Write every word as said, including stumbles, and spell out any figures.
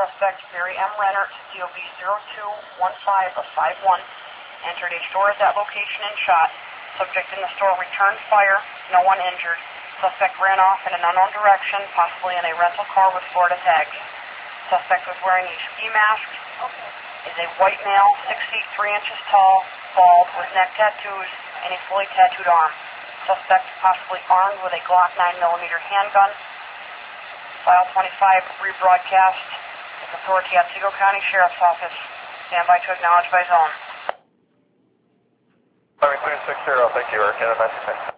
suspect Barry M. Renner, C O B zero two one five five one, entered a store at that location and shot. Subject in the store returned fire, no one injured. Suspect ran off in an unknown direction, possibly in a rental car with Florida tags. Suspect was wearing a ski mask, is a white male, six feet three inches tall, bald, with neck tattoos, and a fully tattooed arm. Suspect possibly armed with a Glock nine millimeter handgun. File twenty-five rebroadcast with authority at Otsego County Sheriff's Office. Stand by to acknowledge by zone. three six zero, thank you, American nine six six.